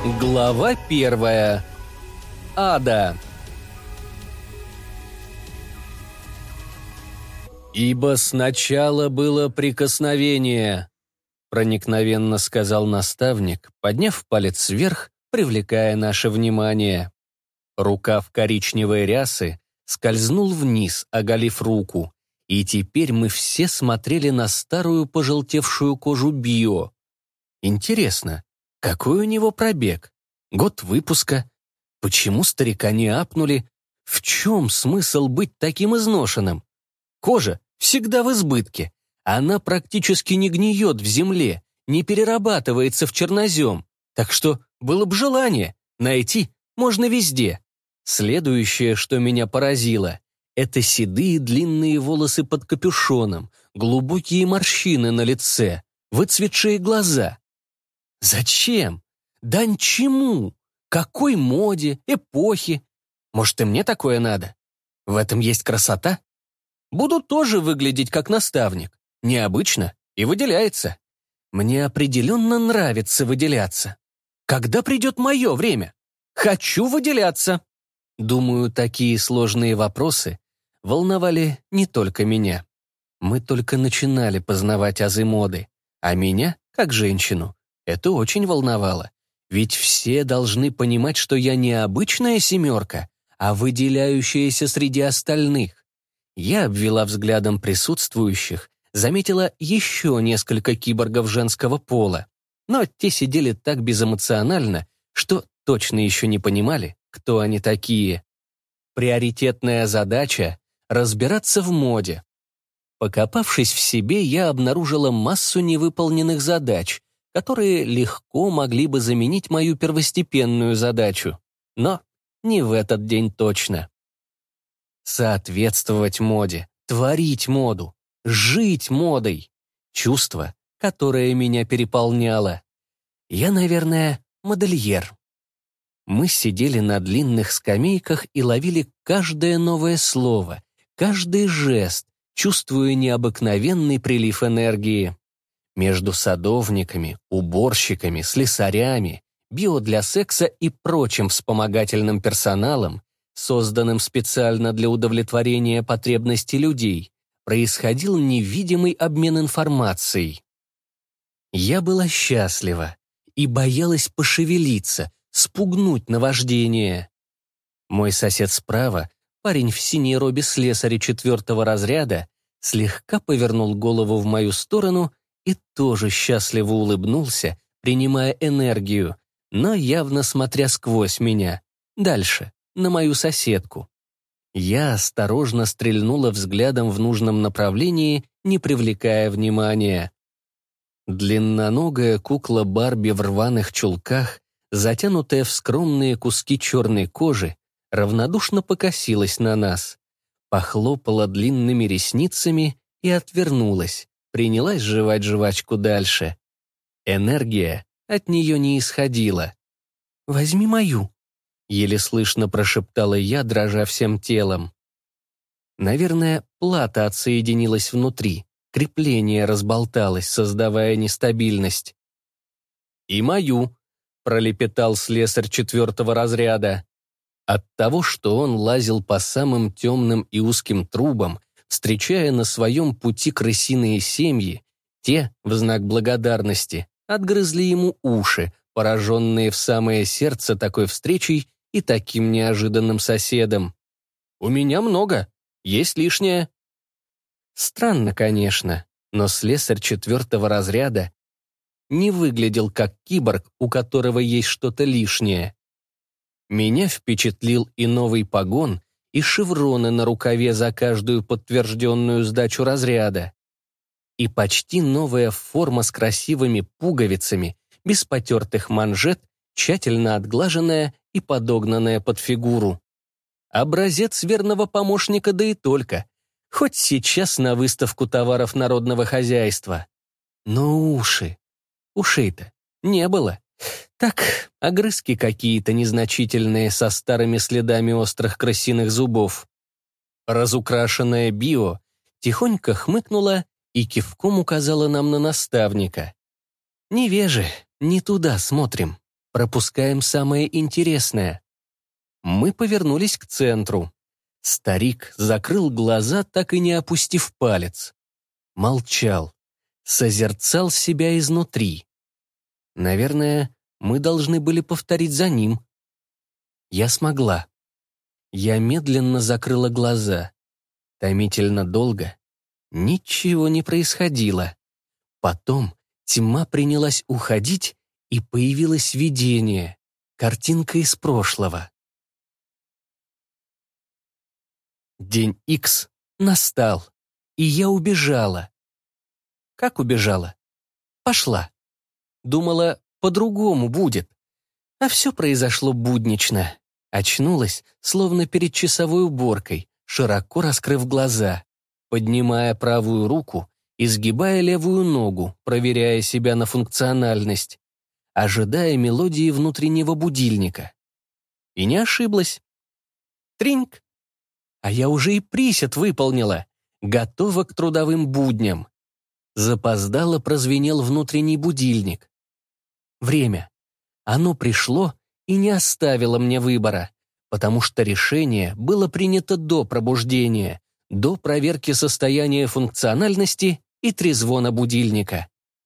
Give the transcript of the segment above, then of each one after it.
Глава 1. Ада. «Ибо сначала было прикосновение», — проникновенно сказал наставник, подняв палец вверх, привлекая наше внимание. Рукав коричневой рясы скользнул вниз, оголив руку, и теперь мы все смотрели на старую пожелтевшую кожу Био. Интересно, какой у него пробег? Год выпуска? Почему старика не апнули? В чем смысл быть таким изношенным? Кожа всегда в избытке. Она практически не гниет в земле, не перерабатывается в чернозем. Так что было бы желание, найти можно везде. Следующее, что меня поразило, это седые длинные волосы под капюшоном, глубокие морщины на лице, выцветшие глаза. Зачем? Дань чему? Какой моде, эпохи? Может, и мне такое надо? В этом есть красота? Буду тоже выглядеть как наставник. Необычно и выделяется. Мне определенно нравится выделяться. Когда придет мое время? Хочу выделяться. Думаю, такие сложные вопросы волновали не только меня. Мы только начинали познавать азы моды, а меня, как женщину, это очень волновало. Ведь все должны понимать, что я не обычная семерка, а выделяющаяся среди остальных. Я обвела взглядом присутствующих, заметила еще несколько киборгов женского пола, но те сидели так безэмоционально, что точно еще не понимали, кто они такие. Приоритетная задача — разбираться в моде. Покопавшись в себе, я обнаружила массу невыполненных задач, которые легко могли бы заменить мою первостепенную задачу. Но не в этот день точно. Соответствовать моде, творить моду, жить модой. Чувство, которое меня переполняло. Я, наверное, модельер. Мы сидели на длинных скамейках и ловили каждое новое слово, каждый жест, чувствуя необыкновенный прилив энергии. Между садовниками, уборщиками, слесарями, био для секса и прочим вспомогательным персоналом, созданным специально для удовлетворения потребностей людей, происходил невидимый обмен информацией. Я была счастлива и боялась пошевелиться, спугнуть наваждение. Мой сосед справа, парень в синей робе слесаря 4-го разряда, слегка повернул голову в мою сторону и тоже счастливо улыбнулся, принимая энергию, но явно смотря сквозь меня, дальше, на мою соседку. Я осторожно стрельнула взглядом в нужном направлении, не привлекая внимания. Длинноногая кукла Барби в рваных чулках, затянутая в скромные куски черной кожи, равнодушно покосилась на нас, похлопала длинными ресницами и отвернулась, принялась жевать жвачку дальше. Энергия от нее не исходила. «Возьми мою», — еле слышно прошептала я, дрожа всем телом. Наверное, плата отсоединилась внутри, крепление разболталось, создавая нестабильность. «И мою», — пролепетал слесарь 4-го разряда. От того, что он лазил по самым темным и узким трубам, встречая на своем пути крысиные семьи, те, в знак благодарности, отгрызли ему уши, пораженные в самое сердце такой встречей и таким неожиданным соседом. «У меня много, есть лишнее». Странно, конечно, но слесарь 4-го разряда не выглядел как киборг, у которого есть что-то лишнее. Меня впечатлил и новый погон, и шевроны на рукаве за каждую подтвержденную сдачу разряда, и почти новая форма с красивыми пуговицами, без потертых манжет, тщательно отглаженная и подогнанная под фигуру. Образец верного помощника, да и только, хоть сейчас на выставку товаров народного хозяйства. Но ушей-то не было. Так, огрызки какие-то незначительные со старыми следами острых крысиных зубов. Разукрашенная био тихонько хмыкнула и кивком указала нам на наставника. «Невежи, не туда смотрим. пропускаем самое интересное. Мы повернулись к центру. Старик закрыл глаза, так и не опустив палец. Молчал, созерцал себя изнутри. Наверное, мы должны были повторить за ним. Я смогла. Я медленно закрыла глаза. Томительно долго. Ничего не происходило. Потом тьма принялась уходить, и появилось видение, картинка из прошлого. День Икс настал, и я убежала. Как убежала? Пошла. Думала, по-другому будет. А все произошло буднично. Очнулась, словно перед часовой уборкой, широко раскрыв глаза, поднимая правую руку и сгибая левую ногу, проверяя себя на функциональность, ожидая мелодии внутреннего будильника. И не ошиблась. Тринг! А я уже и присед выполнила, готова к трудовым будням. Запоздало прозвенел внутренний будильник. Время. Оно пришло и не оставило мне выбора, потому что решение было принято до пробуждения, до проверки состояния функциональности и трезвона будильника.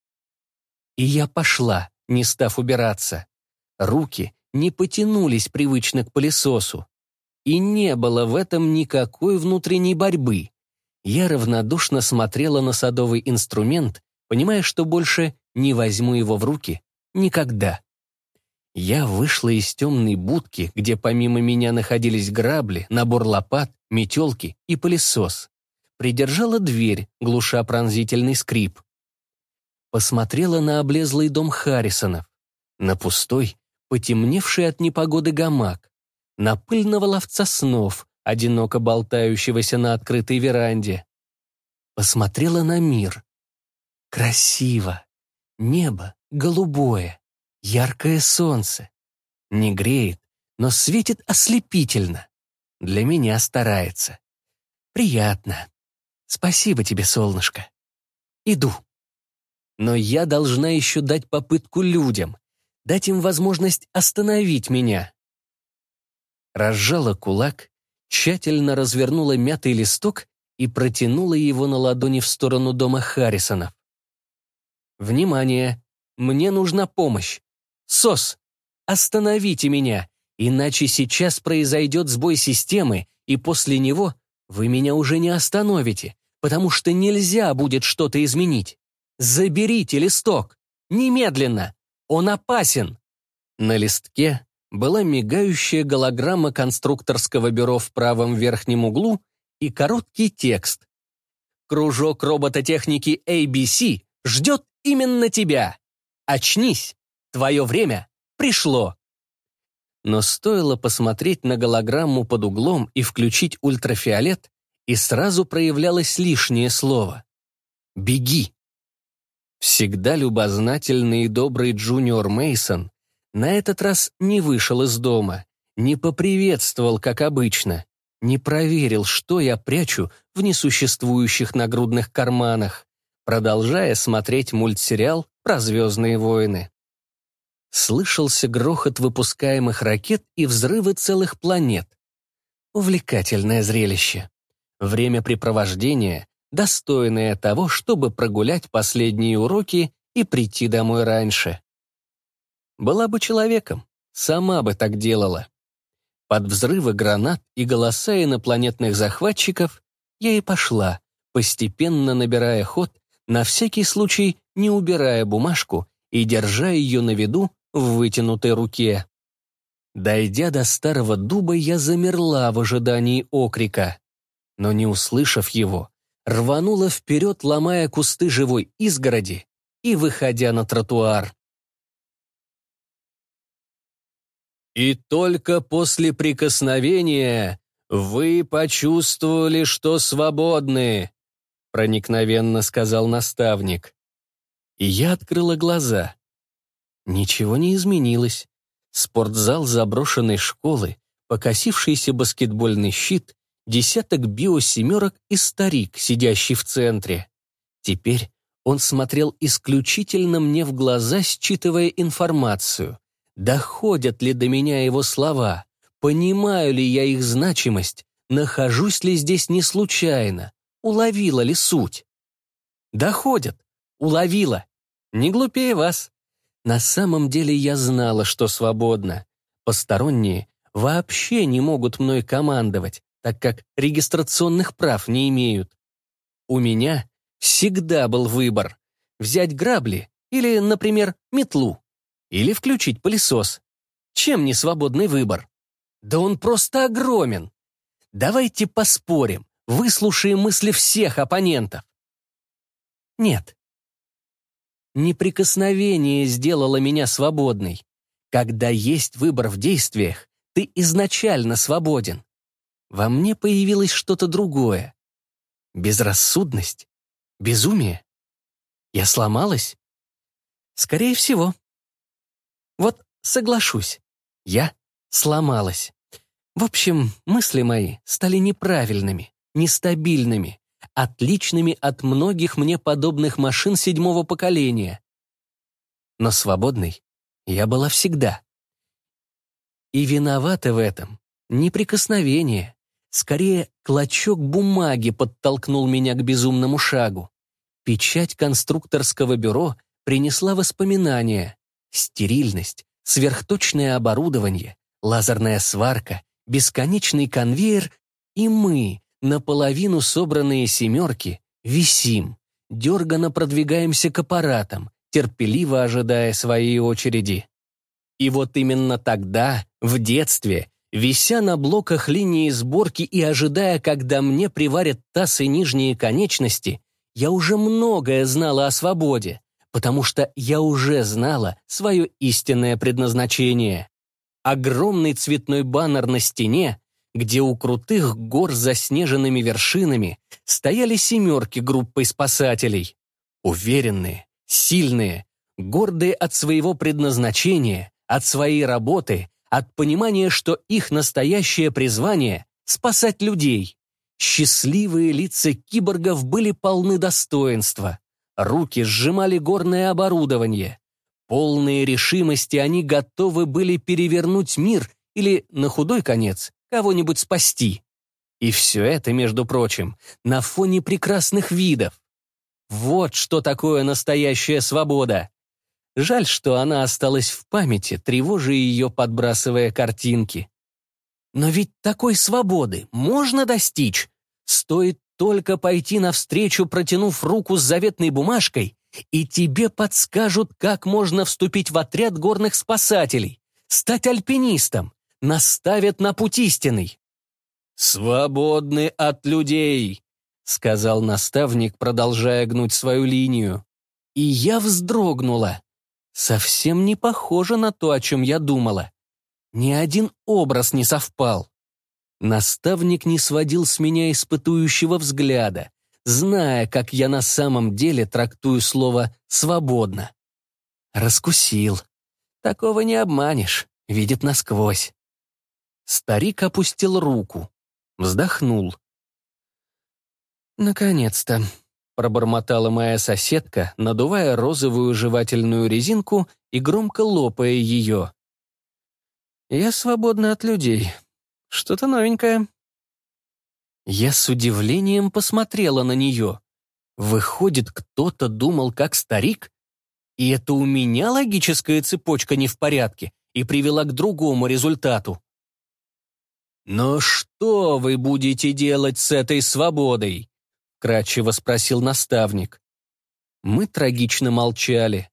И я пошла, не став убираться. Руки не потянулись привычно к пылесосу. И не было в этом никакой внутренней борьбы. Я равнодушно смотрела на садовый инструмент, понимая, что больше не возьму его в руки никогда. Я вышла из темной будки, где помимо меня находились грабли, набор лопат, метелки и пылесос. Придержала дверь, глуша пронзительный скрип. Посмотрела на облезлый дом Харрисонов, на пустой, потемневший от непогоды гамак, на пыльного ловца снов, одиноко болтающегося на открытой веранде. Посмотрела на мир. Красиво. Небо голубое. Яркое солнце. Не греет, но светит ослепительно. Для меня старается. Приятно. Спасибо тебе, солнышко. Иду. Но я должна еще дать попытку людям, дать им возможность остановить меня. Разжала кулак, тщательно развернула мятый листок и протянула его на ладони в сторону дома Харрисонов. «Внимание! Мне нужна помощь! СОС! Остановите меня, иначе сейчас произойдет сбой системы, и после него вы меня уже не остановите, потому что нельзя будет что-то изменить. Заберите листок! Немедленно! Он опасен!» На листке была мигающая голограмма конструкторского бюро в правом верхнем углу и короткий текст. «Кружок робототехники ABC ждет именно тебя! Очнись! Твое время пришло!» Но стоило посмотреть на голограмму под углом и включить ультрафиолет, и сразу проявлялось лишнее слово. «Беги!» Всегда любознательный и добрый Джуниор Мейсон на этот раз не вышел из дома, не поприветствовал, как обычно, не проверил, что я прячу в несуществующих нагрудных карманах, продолжая смотреть мультсериал про «Звездные войны». Слышался грохот выпускаемых ракет и взрывы целых планет. Увлекательное зрелище. Времяпрепровождение, достойное того, чтобы прогулять последние уроки и прийти домой раньше. Была бы человеком, сама бы так делала. Под взрывы гранат и голоса инопланетных захватчиков я и пошла, постепенно набирая ход, на всякий случай не убирая бумажку и держа ее на виду в вытянутой руке. Дойдя до старого дуба, я замерла в ожидании окрика, но, не услышав его, рванула вперед, ломая кусты живой изгороди и выходя на тротуар. «И только после прикосновения вы почувствовали, что свободны», проникновенно сказал наставник. И я открыла глаза. Ничего не изменилось. Спортзал заброшенной школы, покосившийся баскетбольный щит, десяток биосемерок и старик, сидящий в центре. Теперь он смотрел исключительно мне в глаза, считывая информацию. Доходят ли до меня его слова? Понимаю ли я их значимость? Нахожусь ли здесь не случайно? Уловила ли суть? Доходят. Уловила. Не глупее вас. На самом деле я знала, что свободна. Посторонние вообще не могут мной командовать, так как регистрационных прав не имеют. У меня всегда был выбор — взять грабли или, например, метлу, или включить пылесос. Чем не свободный выбор? Да он просто огромен. Давайте поспорим, выслушаем мысли всех оппонентов. Нет. Неприкосновение сделало меня свободной. Когда есть выбор в действиях, ты изначально свободен. Во мне появилось что-то другое. Безрассудность? Безумие? Я сломалась? Скорее всего. Вот соглашусь, я сломалась. В общем, мысли мои стали неправильными, нестабильными, отличными от многих мне подобных машин 7-го поколения. Но свободной я была всегда. И виновата в этом не прикосновение, скорее клочок бумаги подтолкнул меня к безумному шагу. Печать конструкторского бюро принесла воспоминания, стерильность, сверхточное оборудование, лазерная сварка, бесконечный конвейер, и мы, наполовину собранные семерки, висим, дерганно продвигаемся к аппаратам, терпеливо ожидая своей очереди. И вот именно тогда, в детстве, вися на блоках линии сборки и ожидая, когда мне приварят таз и нижние конечности, я уже многое знала о свободе, потому что я уже знала свое истинное предназначение. Огромный цветной баннер на стене, где у крутых гор с заснеженными вершинами стояли семерки группой спасателей. Уверенные, сильные, гордые от своего предназначения, от своей работы, от понимания, что их настоящее призвание — спасать людей. Счастливые лица киборгов были полны достоинства. Руки сжимали горное оборудование. Полные решимости они готовы были перевернуть мир или, на худой конец, кого-нибудь спасти. И все это, между прочим, на фоне прекрасных видов. Вот что такое настоящая свобода. Жаль, что она осталась в памяти, тревожа ее, подбрасывая картинки. Но ведь такой свободы можно достичь. Стоит только пойти навстречу, протянув руку с заветной бумажкой, и тебе подскажут, как можно вступить в отряд горных спасателей, стать альпинистом, наставят на путь истинный. «Свободны от людей», — сказал наставник, продолжая гнуть свою линию. И я вздрогнула. Совсем не похоже на то, о чем я думала. Ни один образ не совпал. Наставник не сводил с меня испытующего взгляда, зная, как я на самом деле трактую слово «свободно». Раскусил. Такого не обманешь, видит насквозь. Старик опустил руку, вздохнул. «Наконец-то», — пробормотала моя соседка, надувая розовую жевательную резинку и громко лопая ее. «Я свободна от людей. Что-то новенькое». Я с удивлением посмотрела на нее. Выходит, кто-то думал, как старик? И это у меня логическая цепочка не в порядке и привела к другому результату. «Но что вы будете делать с этой свободой?» — вкратчиво спросил наставник. Мы трагично молчали.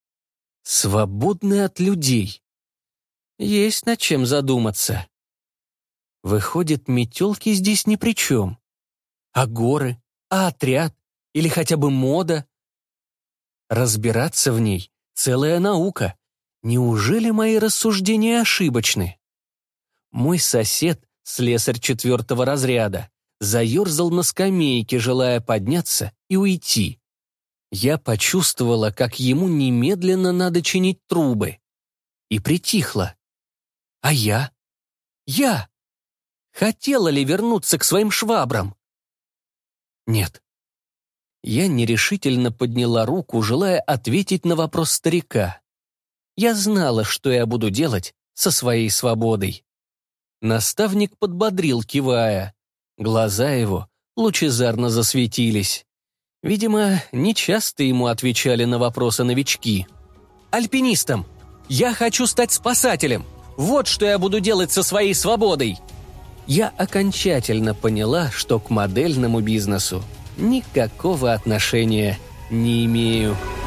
Свободны от людей. Есть над чем задуматься. Выходит, метелки здесь ни при чем. А горы? А отряд? Или хотя бы мода? Разбираться в ней — целая наука. Неужели мои рассуждения ошибочны? Мой сосед, слесарь 4-го разряда, заерзал на скамейке, желая подняться и уйти. Я почувствовала, как ему немедленно надо чинить трубы. И притихла. А я? Я! Хотела ли вернуться к своим швабрам? Нет. Я нерешительно подняла руку, желая ответить на вопрос старика. Я знала, что я буду делать со своей свободой. Наставник подбодрил, кивая. Глаза его лучезарно засветились. Видимо, нечасто ему отвечали на вопросы новички. «Альпинистом! Я хочу стать спасателем! Вот что я буду делать со своей свободой!» Я окончательно поняла, что к модельному бизнесу никакого отношения не имею.